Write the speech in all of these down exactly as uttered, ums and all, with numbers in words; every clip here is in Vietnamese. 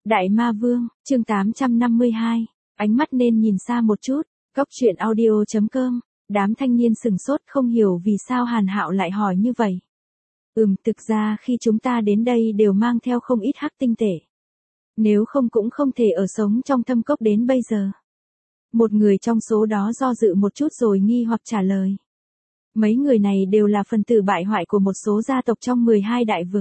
Đại Ma Vương, chương tám trăm năm mươi hai, ánh mắt nên nhìn xa một chút, Cốc truyện audio chấm com, đám thanh niên sừng sốt không hiểu vì sao Hàn Hạo lại hỏi như vậy. Ừm, thực ra khi chúng ta đến đây đều mang theo không ít hắc tinh tệ. Nếu không cũng không thể ở sống trong thâm cốc đến bây giờ. Một người trong số đó do dự một chút rồi nghi hoặc trả lời. Mấy người này đều là phần tử bại hoại của một số gia tộc trong mười hai đại vực.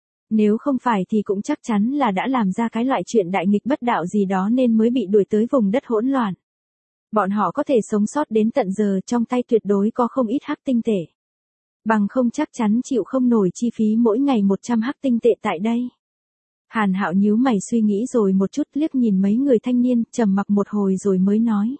Nếu không phải thì cũng chắc chắn là đã làm ra cái loại chuyện đại nghịch bất đạo gì đó nên mới bị đuổi tới vùng đất hỗn loạn. Bọn họ có thể sống sót đến tận giờ, trong tay tuyệt đối có không ít hắc tinh tệ. Bằng không chắc chắn chịu không nổi chi phí mỗi ngày một trăm hắc tinh tệ tại đây. Hàn Hạo nhíu mày suy nghĩ rồi một chút, liếc nhìn mấy người thanh niên, trầm mặc một hồi rồi mới nói.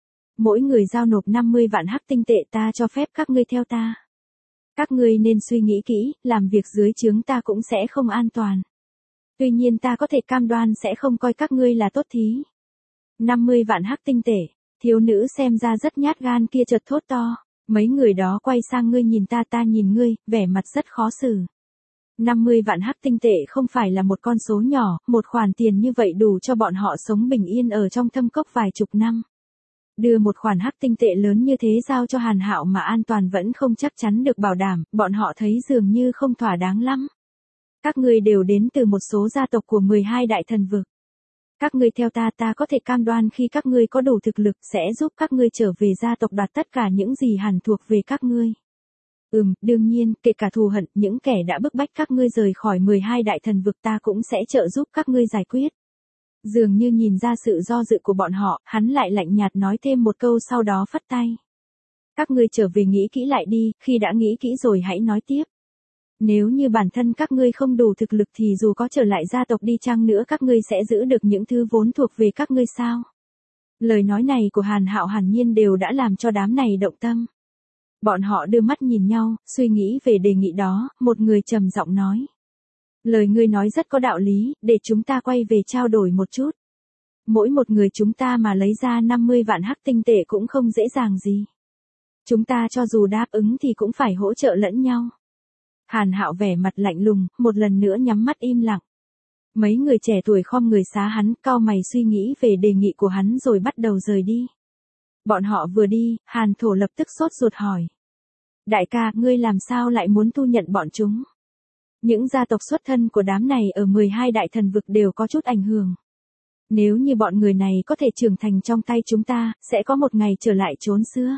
Mỗi người giao nộp năm mươi vạn hắc tinh tệ, ta cho phép các ngươi theo ta. Các ngươi nên suy nghĩ kỹ, làm việc dưới trướng ta cũng sẽ không an toàn. Tuy nhiên ta có thể cam đoan sẽ không coi các ngươi là tốt thí. năm mươi vạn hắc tinh tệ, thiếu nữ xem ra rất nhát gan kia chợt thốt to. Mấy người đó quay sang ngươi nhìn ta, ta nhìn ngươi, vẻ mặt rất khó xử. năm mươi vạn hắc tinh tệ không phải là một con số nhỏ, một khoản tiền như vậy đủ cho bọn họ sống bình yên ở trong thâm cốc vài chục năm. Đưa một khoản hắc tinh tệ lớn như thế giao cho Hàn Hạo mà an toàn vẫn không chắc chắn được bảo đảm, bọn họ thấy dường như không thỏa đáng lắm. Các ngươi đều đến từ một số gia tộc của mười hai đại thần vực. Các ngươi theo ta, ta có thể cam đoan khi các ngươi có đủ thực lực sẽ giúp các ngươi trở về gia tộc đoạt tất cả những gì hẳn thuộc về các ngươi. Ừm, đương nhiên, kể cả thù hận, những kẻ đã bức bách các ngươi rời khỏi mười hai đại thần vực ta cũng sẽ trợ giúp các ngươi giải quyết. Dường như nhìn ra sự do dự của bọn họ, hắn lại lạnh nhạt nói thêm một câu sau đó phất tay. Các ngươi trở về nghĩ kỹ lại đi, khi đã nghĩ kỹ rồi hãy nói tiếp. Nếu như bản thân các ngươi không đủ thực lực thì dù có trở lại gia tộc đi chăng nữa các ngươi sẽ giữ được những thứ vốn thuộc về các ngươi sao? Lời nói này của Hàn Hạo hẳn nhiên đều đã làm cho đám này động tâm. Bọn họ đưa mắt nhìn nhau, suy nghĩ về đề nghị đó, một người trầm giọng nói. Lời ngươi nói rất có đạo lý, để chúng ta quay về trao đổi một chút. Mỗi một người chúng ta mà lấy ra năm mươi vạn hắc tinh tệ cũng không dễ dàng gì. Chúng ta cho dù đáp ứng thì cũng phải hỗ trợ lẫn nhau. Hàn Hạo vẻ mặt lạnh lùng, một lần nữa nhắm mắt im lặng. Mấy người trẻ tuổi khom người xá hắn, cau mày suy nghĩ về đề nghị của hắn rồi bắt đầu rời đi. Bọn họ vừa đi, Hàn Thổ lập tức sốt ruột hỏi. Đại ca, ngươi làm sao lại muốn thu nhận bọn chúng? Những gia tộc xuất thân của đám này ở mười hai đại thần vực đều có chút ảnh hưởng. Nếu như bọn người này có thể trưởng thành trong tay chúng ta, sẽ có một ngày trở lại chốn xưa.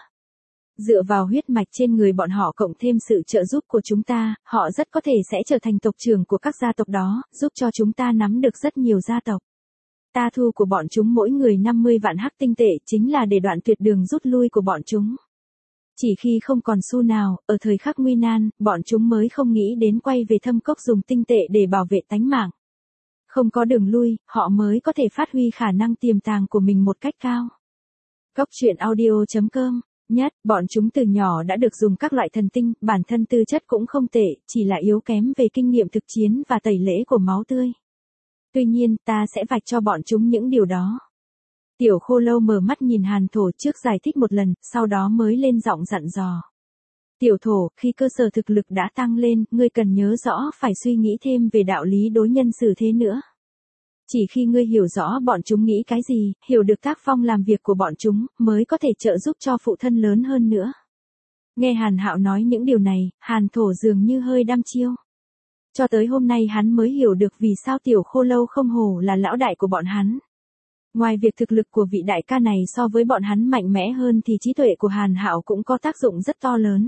Dựa vào huyết mạch trên người bọn họ cộng thêm sự trợ giúp của chúng ta, họ rất có thể sẽ trở thành tộc trưởng của các gia tộc đó, giúp cho chúng ta nắm được rất nhiều gia tộc. Ta thu của bọn chúng mỗi người năm mươi vạn hắc tinh tệ chính là để đoạn tuyệt đường rút lui của bọn chúng. Chỉ khi không còn xu nào, ở thời khắc nguy nan, bọn chúng mới không nghĩ đến quay về thâm cốc dùng tinh tệ để bảo vệ tánh mạng. Không có đường lui, họ mới có thể phát huy khả năng tiềm tàng của mình một cách cao. Cốc truyện audio chấm com. Nhất, bọn chúng từ nhỏ đã được dùng các loại thần tinh, bản thân tư chất cũng không tệ, chỉ là yếu kém về kinh nghiệm thực chiến và tẩy lễ của máu tươi. Tuy nhiên, ta sẽ vạch cho bọn chúng những điều đó. Tiểu Khô Lâu mở mắt nhìn Hàn Thổ trước giải thích một lần, sau đó mới lên giọng dặn dò. Tiểu Thổ, khi cơ sở thực lực đã tăng lên, ngươi cần nhớ rõ phải suy nghĩ thêm về đạo lý đối nhân xử thế nữa. Chỉ khi ngươi hiểu rõ bọn chúng nghĩ cái gì, hiểu được tác phong làm việc của bọn chúng, mới có thể trợ giúp cho phụ thân lớn hơn nữa. Nghe Hàn Hạo nói những điều này, Hàn Thổ dường như hơi đăm chiêu. Cho tới hôm nay hắn mới hiểu được vì sao Tiểu Khô Lâu không hổ là lão đại của bọn hắn. Ngoài việc thực lực của vị đại ca này so với bọn hắn mạnh mẽ hơn thì trí tuệ của Hàn Hạo cũng có tác dụng rất to lớn.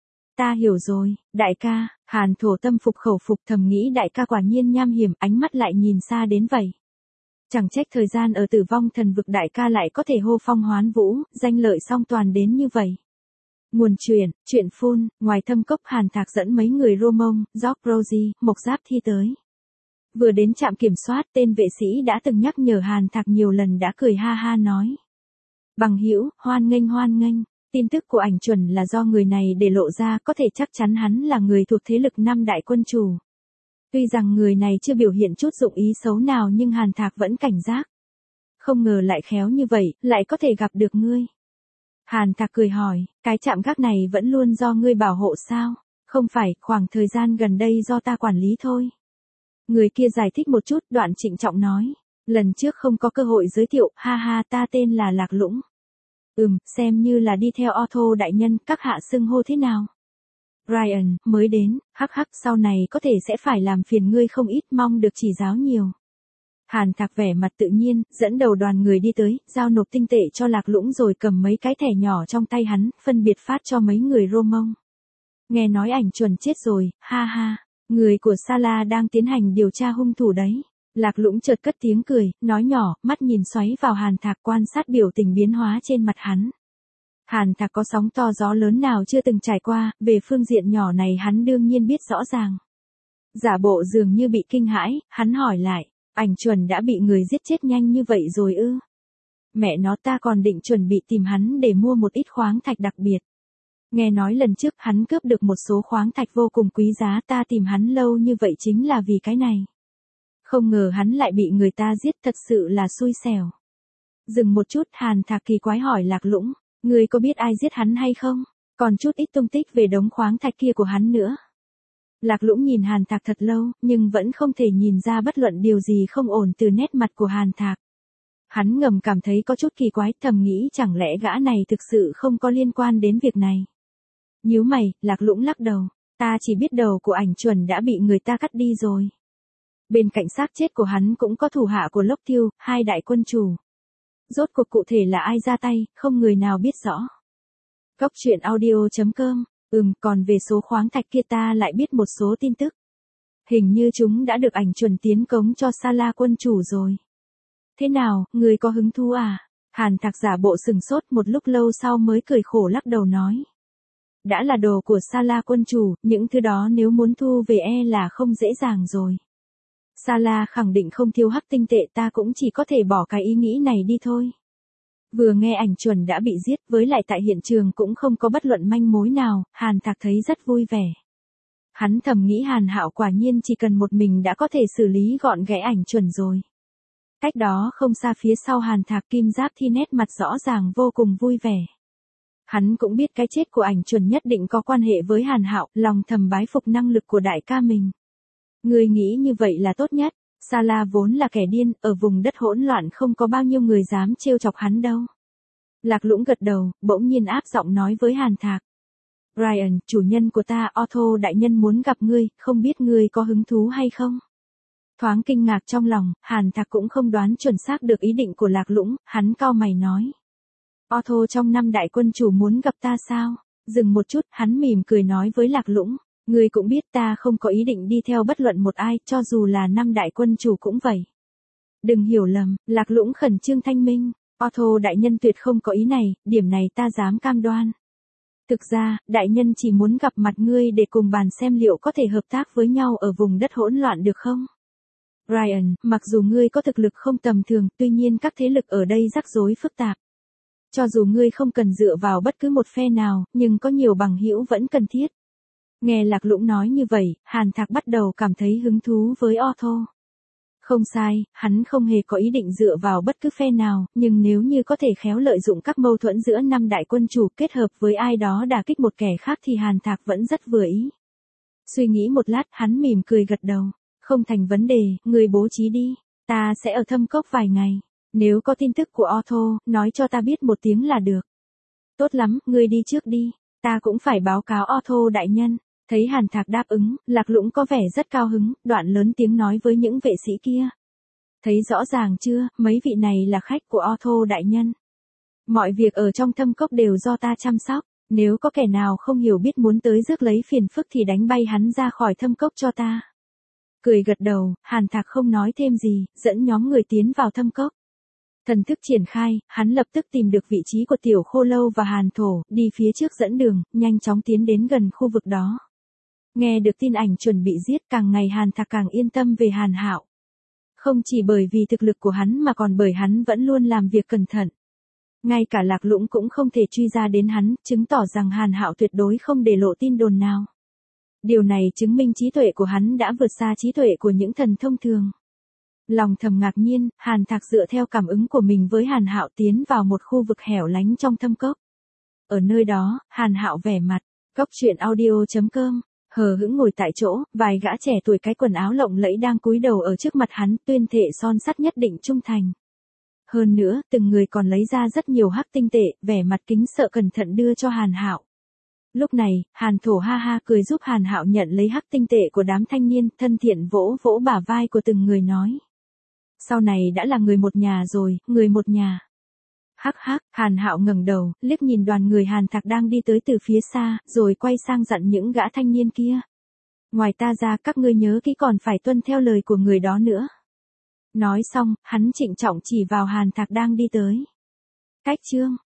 Ta hiểu rồi, đại ca. Hàn Thổ tâm phục khẩu phục thầm nghĩ đại ca quả nhiên nham hiểm, ánh mắt lại nhìn xa đến vậy. Chẳng trách thời gian ở Tử Vong Thần vực đại ca lại có thể hô phong hoán vũ, danh lợi song toàn đến như vậy. Nguồn truyền, truyện phun, ngoài thâm cốc Hàn Thạc dẫn mấy người Romong, Jock Rosie, Mộc Giáp Thi tới. Vừa đến trạm kiểm soát, tên vệ sĩ đã từng nhắc nhở Hàn Thạc nhiều lần đã cười ha ha nói. Bằng hữu, hoan nghênh hoan nghênh. Tin tức của ảnh chuẩn là do người này để lộ ra, có thể chắc chắn hắn là người thuộc thế lực năm đại quân chủ. Tuy rằng người này chưa biểu hiện chút dụng ý xấu nào nhưng Hàn Thạc vẫn cảnh giác. Không ngờ lại khéo như vậy, lại có thể gặp được ngươi. Hàn Thạc cười hỏi, cái trạm gác này vẫn luôn do ngươi bảo hộ sao? Không phải, khoảng thời gian gần đây do ta quản lý thôi. Người kia giải thích một chút, đoạn trịnh trọng nói. Lần trước không có cơ hội giới thiệu, ha ha, ta tên là Lạc Lũng. Ừm, xem như là đi theo Otto đại nhân, các hạ xưng hô thế nào? Ryan, mới đến, hắc hắc, sau này có thể sẽ phải làm phiền ngươi không ít, mong được chỉ giáo nhiều. Hàn Thạc vẻ mặt tự nhiên, dẫn đầu đoàn người đi tới, giao nộp tinh tệ cho Lạc Lũng rồi cầm mấy cái thẻ nhỏ trong tay hắn, phân biệt phát cho mấy người Rô Mông. Nghe nói ảnh chuẩn chết rồi, ha ha, người của Sala đang tiến hành điều tra hung thủ đấy. Lạc Lũng chợt cất tiếng cười, nói nhỏ, mắt nhìn xoáy vào Hàn Thạc quan sát biểu tình biến hóa trên mặt hắn. Hàn Thạc có sóng to gió lớn nào chưa từng trải qua, về phương diện nhỏ này hắn đương nhiên biết rõ ràng. Giả bộ dường như bị kinh hãi, hắn hỏi lại, ảnh chuẩn đã bị người giết chết nhanh như vậy rồi ư? Mẹ nó, ta còn định chuẩn bị tìm hắn để mua một ít khoáng thạch đặc biệt. Nghe nói lần trước hắn cướp được một số khoáng thạch vô cùng quý giá, ta tìm hắn lâu như vậy chính là vì cái này. Không ngờ hắn lại bị người ta giết, thật sự là xui xẻo. Dừng một chút, Hàn Thạc kỳ quái hỏi Lạc Lũng, ngươi có biết ai giết hắn hay không? Còn chút ít tung tích về đống khoáng thạch kia của hắn nữa. Lạc Lũng nhìn Hàn Thạc thật lâu, nhưng vẫn không thể nhìn ra bất luận điều gì không ổn từ nét mặt của Hàn Thạc. Hắn ngầm cảm thấy có chút kỳ quái, thầm nghĩ chẳng lẽ gã này thực sự không có liên quan đến việc này. Nhíu mày, Lạc Lũng lắc đầu, ta chỉ biết đầu của ảnh chuẩn đã bị người ta cắt đi rồi. Bên cạnh xác chết của hắn cũng có thủ hạ của Lốc Thiêu, hai đại quân chủ. Rốt cuộc cụ thể là ai ra tay, không người nào biết rõ. Cốc truyện audio chấm com, ừm, còn về số khoáng thạch kia ta lại biết một số tin tức. Hình như chúng đã được ảnh chuẩn tiến cống cho Sala quân chủ rồi. Thế nào, người có hứng thú à? Hàn Thạc giả bộ sừng sốt, một lúc lâu sau mới cười khổ lắc đầu nói. Đã là đồ của Sala quân chủ, những thứ đó nếu muốn thu về e là không dễ dàng rồi. Sala khẳng định không thiếu hắc tinh tệ, ta cũng chỉ có thể bỏ cái ý nghĩ này đi thôi. Vừa nghe ảnh chuẩn đã bị giết, với lại tại hiện trường cũng không có bất luận manh mối nào, Hàn Thạc thấy rất vui vẻ. Hắn thầm nghĩ Hàn Hạo quả nhiên chỉ cần một mình đã có thể xử lý gọn ghẽ ảnh chuẩn rồi. Cách đó không xa phía sau Hàn Thạc, Kim Giáp Thi nét mặt rõ ràng vô cùng vui vẻ. Hắn cũng biết cái chết của ảnh chuẩn nhất định có quan hệ với Hàn Hạo, lòng thầm bái phục năng lực của đại ca mình. Người nghĩ như vậy là tốt nhất, Sala vốn là kẻ điên, ở vùng đất hỗn loạn không có bao nhiêu người dám trêu chọc hắn đâu. Lạc Lũng gật đầu, bỗng nhiên áp giọng nói với Hàn Thạc. Ryan, chủ nhân của ta, Otto đại nhân muốn gặp ngươi, không biết ngươi có hứng thú hay không? Thoáng kinh ngạc trong lòng, Hàn Thạc cũng không đoán chuẩn xác được ý định của Lạc Lũng, hắn cau mày nói. Otto trong năm đại quân chủ muốn gặp ta sao? Dừng một chút, hắn mỉm cười nói với Lạc Lũng. Ngươi cũng biết ta không có ý định đi theo bất luận một ai, cho dù là năm đại quân chủ cũng vậy. Đừng hiểu lầm, Lạc Lũng khẩn trương thanh minh. Otto đại nhân tuyệt không có ý này, điểm này ta dám cam đoan. Thực ra, đại nhân chỉ muốn gặp mặt ngươi để cùng bàn xem liệu có thể hợp tác với nhau ở vùng đất hỗn loạn được không? Ryan, mặc dù ngươi có thực lực không tầm thường, tuy nhiên các thế lực ở đây rắc rối phức tạp. Cho dù ngươi không cần dựa vào bất cứ một phe nào, nhưng có nhiều bằng hữu vẫn cần thiết. Nghe Lạc Lũng nói như vậy, Hàn Thạc bắt đầu cảm thấy hứng thú với Otto. Không sai, hắn không hề có ý định dựa vào bất cứ phe nào, nhưng nếu như có thể khéo lợi dụng các mâu thuẫn giữa năm đại quân chủ kết hợp với ai đó đả kích một kẻ khác thì Hàn Thạc vẫn rất vừa ý. Suy nghĩ một lát, hắn mỉm cười gật đầu. Không thành vấn đề, người bố trí đi, ta sẽ ở Thâm Cốc vài ngày. Nếu có tin tức của Otto, nói cho ta biết một tiếng là được. Tốt lắm, ngươi đi trước đi, ta cũng phải báo cáo Otto đại nhân. Thấy Hàn Thạc đáp ứng, Lạc Lũng có vẻ rất cao hứng, đoạn lớn tiếng nói với những vệ sĩ kia. Thấy rõ ràng chưa, mấy vị này là khách của Otto đại nhân. Mọi việc ở trong Thâm Cốc đều do ta chăm sóc, nếu có kẻ nào không hiểu biết muốn tới rước lấy phiền phức thì đánh bay hắn ra khỏi Thâm Cốc cho ta. Cười gật đầu, Hàn Thạc không nói thêm gì, dẫn nhóm người tiến vào Thâm Cốc. Thần thức triển khai, hắn lập tức tìm được vị trí của Tiểu Khô Lâu và Hàn Thổ, đi phía trước dẫn đường, nhanh chóng tiến đến gần khu vực đó. Nghe được tin ảnh chuẩn bị giết, càng ngày Hàn Thạc càng yên tâm về Hàn Hạo. Không chỉ bởi vì thực lực của hắn mà còn bởi hắn vẫn luôn làm việc cẩn thận. Ngay cả Lạc Lũng cũng không thể truy ra đến hắn, chứng tỏ rằng Hàn Hạo tuyệt đối không để lộ tin đồn nào. Điều này chứng minh trí tuệ của hắn đã vượt xa trí tuệ của những thần thông thường. Lòng thầm ngạc nhiên, Hàn Thạc dựa theo cảm ứng của mình với Hàn Hạo tiến vào một khu vực hẻo lánh trong Thâm Cốc. Ở nơi đó, Hàn Hạo vẻ mặt, cốc truyện audio chấm com Hờ hững ngồi tại chỗ, vài gã trẻ tuổi cái quần áo lộng lẫy đang cúi đầu ở trước mặt hắn, tuyên thệ son sắt nhất định trung thành. Hơn nữa, từng người còn lấy ra rất nhiều hắc tinh tệ, vẻ mặt kính sợ cẩn thận đưa cho Hàn Hạo. Lúc này, Hàn Thổ ha ha cười giúp Hàn Hạo nhận lấy hắc tinh tệ của đám thanh niên, thân thiện vỗ vỗ bả vai của từng người nói. Sau này đã là người một nhà rồi, người một nhà. Hắc hắc, Hàn Hạo ngẩng đầu, liếc nhìn đoàn người Hàn Thạc đang đi tới từ phía xa, rồi quay sang dặn những gã thanh niên kia. Ngoài ta ra các ngươi nhớ kỹ còn phải tuân theo lời của người đó nữa. Nói xong, hắn trịnh trọng chỉ vào Hàn Thạc đang đi tới. Cách chương